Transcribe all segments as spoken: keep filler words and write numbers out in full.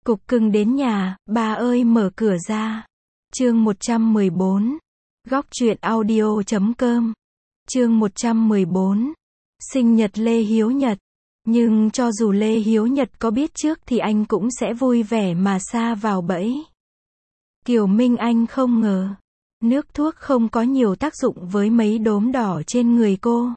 Cục cưng đến nhà, bà ơi mở cửa ra. Chương một trăm mười bốn. Góc truyện audio chấm com. Chương một trăm mười bốn. Sinh nhật Lê Hiếu Nhật. Nhưng cho dù Lê Hiếu Nhật có biết trước thì anh cũng sẽ vui vẻ mà sa vào bẫy. Kiều Minh Anh không ngờ, nước thuốc không có nhiều tác dụng với mấy đốm đỏ trên người cô.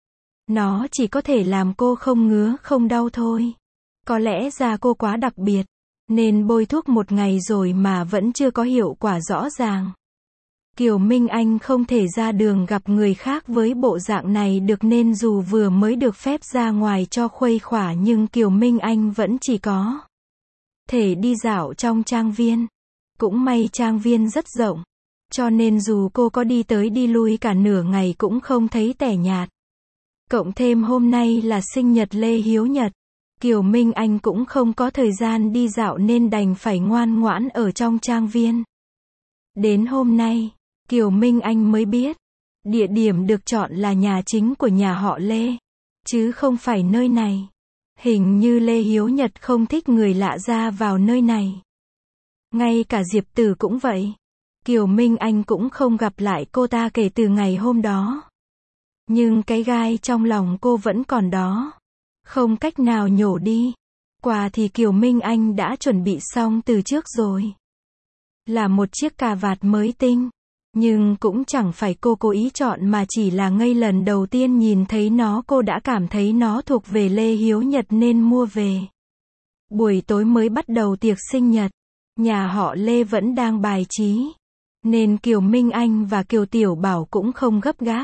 Nó chỉ có thể làm cô không ngứa không đau thôi. Có lẽ da cô quá đặc biệt, nên bôi thuốc một ngày rồi mà vẫn chưa có hiệu quả rõ ràng. Kiều Minh Anh không thể ra đường gặp người khác với bộ dạng này được, nên dù vừa mới được phép ra ngoài cho khuây khỏa nhưng Kiều Minh Anh vẫn chỉ có thể đi dạo trong trang viên. Cũng may trang viên rất rộng, cho nên dù cô có đi tới đi lui cả nửa ngày cũng không thấy tẻ nhạt. Cộng thêm hôm nay là sinh nhật Lê Hiếu Nhật, Kiều Minh Anh cũng không có thời gian đi dạo nên đành phải ngoan ngoãn ở trong trang viên. Đến hôm nay, Kiều Minh Anh mới biết, địa điểm được chọn là nhà chính của nhà họ Lê, chứ không phải nơi này. Hình như Lê Hiếu Nhật không thích người lạ ra vào nơi này. Ngay cả Diệp Tử cũng vậy. Kiều Minh Anh cũng không gặp lại cô ta kể từ ngày hôm đó. Nhưng cái gai trong lòng cô vẫn còn đó, không cách nào nhổ đi. Quà thì Kiều Minh Anh đã chuẩn bị xong từ trước rồi. Là một chiếc cà vạt mới tinh. Nhưng cũng chẳng phải cô cố ý chọn mà chỉ là ngay lần đầu tiên nhìn thấy nó cô đã cảm thấy nó thuộc về Lê Hiếu Nhật nên mua về. Buổi tối mới bắt đầu tiệc sinh nhật, nhà họ Lê vẫn đang bài trí, nên Kiều Minh Anh và Kiều Tiểu Bảo cũng không gấp gáp.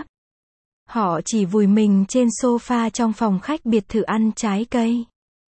Họ chỉ vùi mình trên sofa trong phòng khách biệt thự ăn trái cây.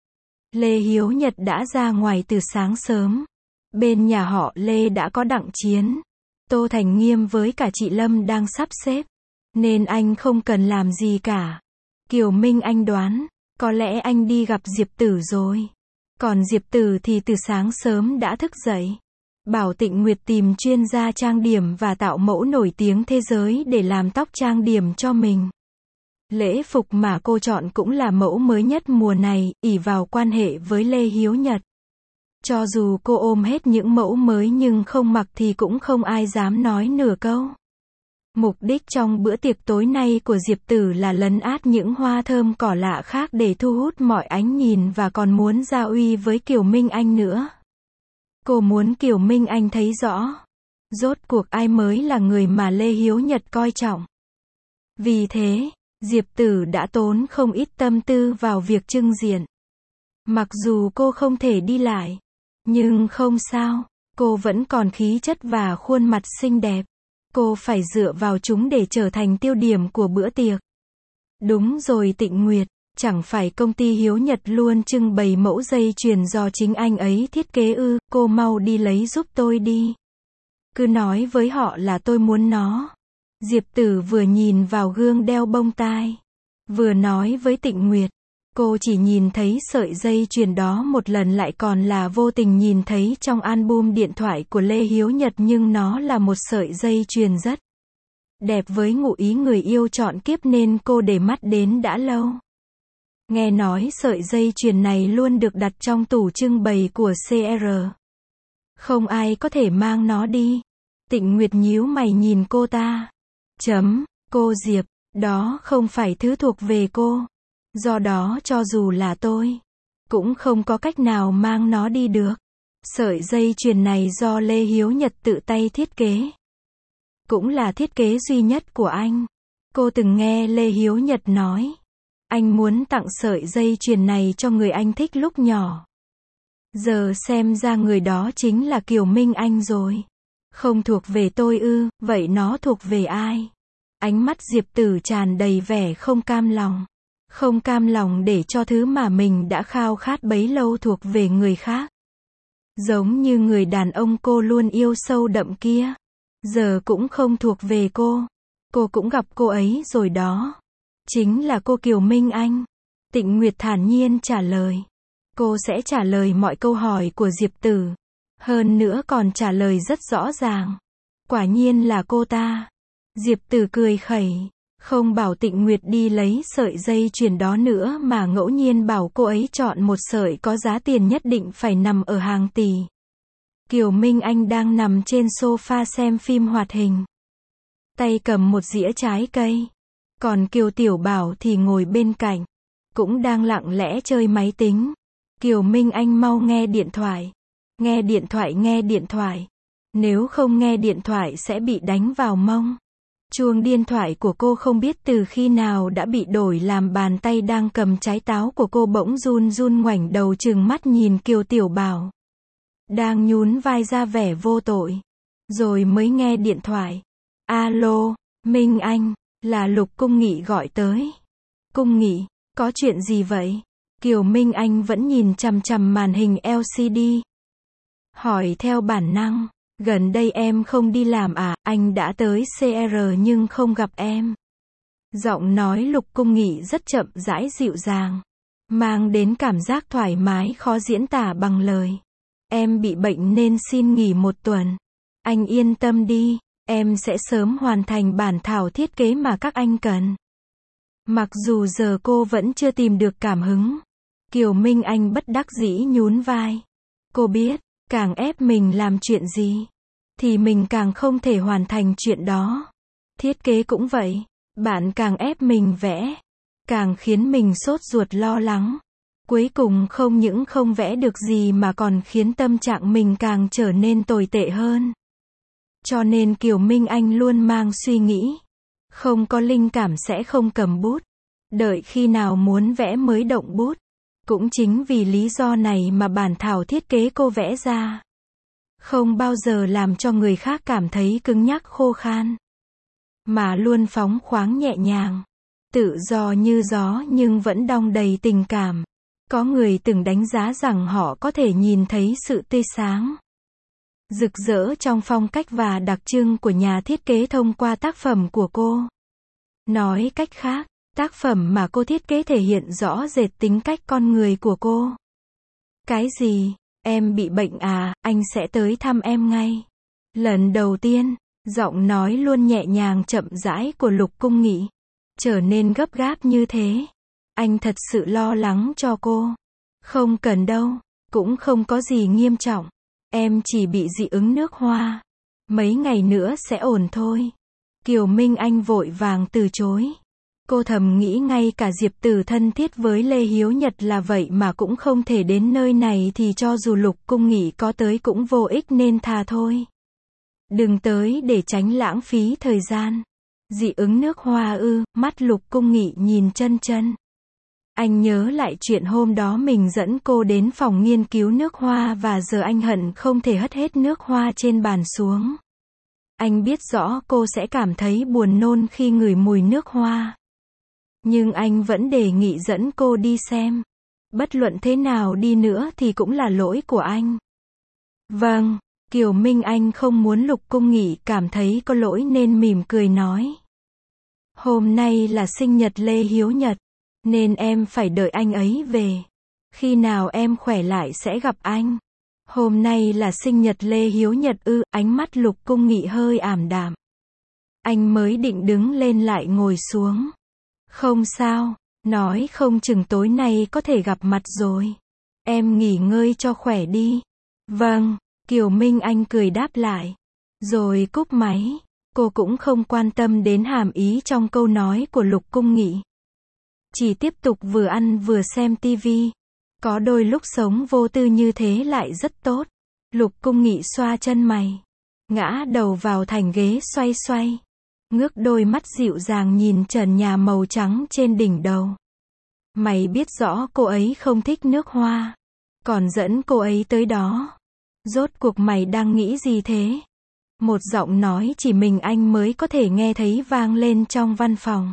Lê Hiếu Nhật đã ra ngoài từ sáng sớm. Bên nhà họ Lê đã có đặng chiến, Tô Thành Nghiêm với cả chị Lâm đang sắp xếp, nên anh không cần làm gì cả. Kiều Minh Anh đoán, có lẽ anh đi gặp Diệp Tử rồi. Còn Diệp Tử thì từ sáng sớm đã thức dậy, bảo Tịnh Nguyệt tìm chuyên gia trang điểm và tạo mẫu nổi tiếng thế giới để làm tóc trang điểm cho mình. Lễ phục mà cô chọn cũng là mẫu mới nhất mùa này, ỷ vào quan hệ với Lê Hiếu Nhật. Cho dù cô ôm hết những mẫu mới nhưng không mặc thì cũng không ai dám nói nửa câu. Mục đích trong bữa tiệc tối nay của Diệp Tử là lấn át những hoa thơm cỏ lạ khác để thu hút mọi ánh nhìn và còn muốn giao uy với Kiều Minh Anh nữa. Cô muốn Kiều Minh Anh thấy rõ, rốt cuộc ai mới là người mà Lê Hiếu Nhật coi trọng. Vì thế, Diệp Tử đã tốn không ít tâm tư vào việc trưng diện. Mặc dù cô không thể đi lại, nhưng không sao, cô vẫn còn khí chất và khuôn mặt xinh đẹp. Cô phải dựa vào chúng để trở thành tiêu điểm của bữa tiệc. Đúng rồi Tịnh Nguyệt, chẳng phải công ty Hiếu Nhật luôn trưng bày mẫu dây chuyền do chính anh ấy thiết kế ư, cô mau đi lấy giúp tôi đi. Cứ nói với họ là tôi muốn nó. Diệp Tử vừa nhìn vào gương đeo bông tai, vừa nói với Tịnh Nguyệt. Cô chỉ nhìn thấy sợi dây chuyền đó một lần, lại còn là vô tình nhìn thấy trong album điện thoại của Lê Hiếu Nhật, nhưng nó là một sợi dây chuyền rất đẹp với ngụ ý người yêu trọn kiếp nên cô để mắt đến đã lâu. Nghe nói sợi dây chuyền này luôn được đặt trong tủ trưng bày của xê rờ. Không ai có thể mang nó đi. Tịnh Nguyệt nhíu mày nhìn cô ta. Chấm, cô Diệp, đó không phải thứ thuộc về cô. Do đó cho dù là tôi, cũng không có cách nào mang nó đi được. Sợi dây chuyền này do Lê Hiếu Nhật tự tay thiết kế. Cũng là thiết kế duy nhất của anh. Cô từng nghe Lê Hiếu Nhật nói, anh muốn tặng sợi dây chuyền này cho người anh thích lúc nhỏ. Giờ xem ra người đó chính là Kiều Minh Anh rồi. Không thuộc về tôi ư, vậy nó thuộc về ai? Ánh mắt Diệp Tử tràn đầy vẻ không cam lòng. Không cam lòng để cho thứ mà mình đã khao khát bấy lâu thuộc về người khác. Giống như người đàn ông cô luôn yêu sâu đậm kia. Giờ cũng không thuộc về cô. Cô cũng gặp cô ấy rồi đó. Chính là cô Kiều Minh Anh. Tịnh Nguyệt thản nhiên trả lời. Cô sẽ trả lời mọi câu hỏi của Diệp Tử. Hơn nữa còn trả lời rất rõ ràng. Quả nhiên là cô ta. Diệp Tử cười khẩy. Không bảo Tịnh Nguyệt đi lấy sợi dây chuyền đó nữa mà ngẫu nhiên bảo cô ấy chọn một sợi có giá tiền nhất định phải nằm ở hàng tỷ. Kiều Minh Anh đang nằm trên sofa xem phim hoạt hình. Tay cầm một dĩa trái cây. Còn Kiều Tiểu Bảo thì ngồi bên cạnh. Cũng đang lặng lẽ chơi máy tính. Kiều Minh Anh mau nghe điện thoại. Nghe điện thoại nghe điện thoại. Nếu không nghe điện thoại sẽ bị đánh vào mông. Chuông điện thoại của cô không biết từ khi nào đã bị đổi làm bàn tay đang cầm trái táo của cô bỗng run run ngoảnh đầu trừng mắt nhìn Kiều Tiểu Bảo. Đang nhún vai ra vẻ vô tội. Rồi mới nghe điện thoại. Alo, Minh Anh, là Lục Cung Nghị gọi tới. Cung Nghị, có chuyện gì vậy? Kiều Minh Anh vẫn nhìn chằm chằm màn hình lờ xê đê. Hỏi theo bản năng. Gần đây em không đi làm à, anh đã tới xê rờ nhưng không gặp em. Giọng nói Lục Cung Nghị rất chậm rãi dịu dàng. Mang đến cảm giác thoải mái khó diễn tả bằng lời. Em bị bệnh nên xin nghỉ một tuần. Anh yên tâm đi, em sẽ sớm hoàn thành bản thảo thiết kế mà các anh cần. Mặc dù giờ cô vẫn chưa tìm được cảm hứng. Kiều Minh Anh bất đắc dĩ nhún vai. Cô biết, càng ép mình làm chuyện gì, thì mình càng không thể hoàn thành chuyện đó. Thiết kế cũng vậy, bạn càng ép mình vẽ, càng khiến mình sốt ruột lo lắng. Cuối cùng không những không vẽ được gì mà còn khiến tâm trạng mình càng trở nên tồi tệ hơn. Cho nên Kiều Minh Anh luôn mang suy nghĩ. Không có linh cảm sẽ không cầm bút. Đợi khi nào muốn vẽ mới động bút. Cũng chính vì lý do này mà bản thảo thiết kế cô vẽ ra không bao giờ làm cho người khác cảm thấy cứng nhắc khô khan. Mà luôn phóng khoáng nhẹ nhàng. Tự do như gió nhưng vẫn đong đầy tình cảm. Có người từng đánh giá rằng họ có thể nhìn thấy sự tươi sáng, rực rỡ trong phong cách và đặc trưng của nhà thiết kế thông qua tác phẩm của cô. Nói cách khác, tác phẩm mà cô thiết kế thể hiện rõ rệt tính cách con người của cô. Cái gì? Em bị bệnh à, anh sẽ tới thăm em ngay. Lần đầu tiên, giọng nói luôn nhẹ nhàng chậm rãi của Lục Cung Nghị trở nên gấp gáp như thế. Anh thật sự lo lắng cho cô. Không cần đâu, cũng không có gì nghiêm trọng. Em chỉ bị dị ứng nước hoa. Mấy ngày nữa sẽ ổn thôi. Kiều Minh Anh vội vàng từ chối. Cô thầm nghĩ ngay cả Diệp Tử thân thiết với Lê Hiếu Nhật là vậy mà cũng không thể đến nơi này thì cho dù Lục Cung Nghị có tới cũng vô ích nên thà thôi. Đừng tới để tránh lãng phí thời gian. Dị ứng nước hoa ư, mắt Lục Cung Nghị nhìn chân chân. Anh nhớ lại chuyện hôm đó mình dẫn cô đến phòng nghiên cứu nước hoa và giờ anh hận không thể hất hết nước hoa trên bàn xuống. Anh biết rõ cô sẽ cảm thấy buồn nôn khi ngửi mùi nước hoa. Nhưng anh vẫn đề nghị dẫn cô đi xem. Bất luận thế nào đi nữa thì cũng là lỗi của anh. Vâng, Kiều Minh Anh không muốn Lục Cung Nghị cảm thấy có lỗi nên mỉm cười nói. Hôm nay là sinh nhật Lê Hiếu Nhật, nên em phải đợi anh ấy về. Khi nào em khỏe lại sẽ gặp anh. Hôm nay là sinh nhật Lê Hiếu Nhật ư, ánh mắt Lục Cung Nghị hơi ảm đạm. Anh mới định đứng lên lại ngồi xuống. Không sao, nói không chừng tối nay có thể gặp mặt rồi. Em nghỉ ngơi cho khỏe đi. Vâng, Kiều Minh Anh cười đáp lại. Rồi cúp máy. Cô cũng không quan tâm đến hàm ý trong câu nói của Lục Cung Nghị. Chỉ tiếp tục vừa ăn vừa xem tivi. Có đôi lúc sống vô tư như thế lại rất tốt. Lục Cung Nghị xoa chân mày. Ngã đầu vào thành ghế xoay xoay. Ngước đôi mắt dịu dàng nhìn trần nhà màu trắng trên đỉnh đầu. Mày biết rõ cô ấy không thích nước hoa. Còn dẫn cô ấy tới đó. Rốt cuộc mày đang nghĩ gì thế? Một giọng nói chỉ mình anh mới có thể nghe thấy vang lên trong văn phòng.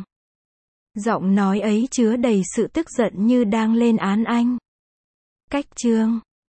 Giọng nói ấy chứa đầy sự tức giận như đang lên án anh. Cách chương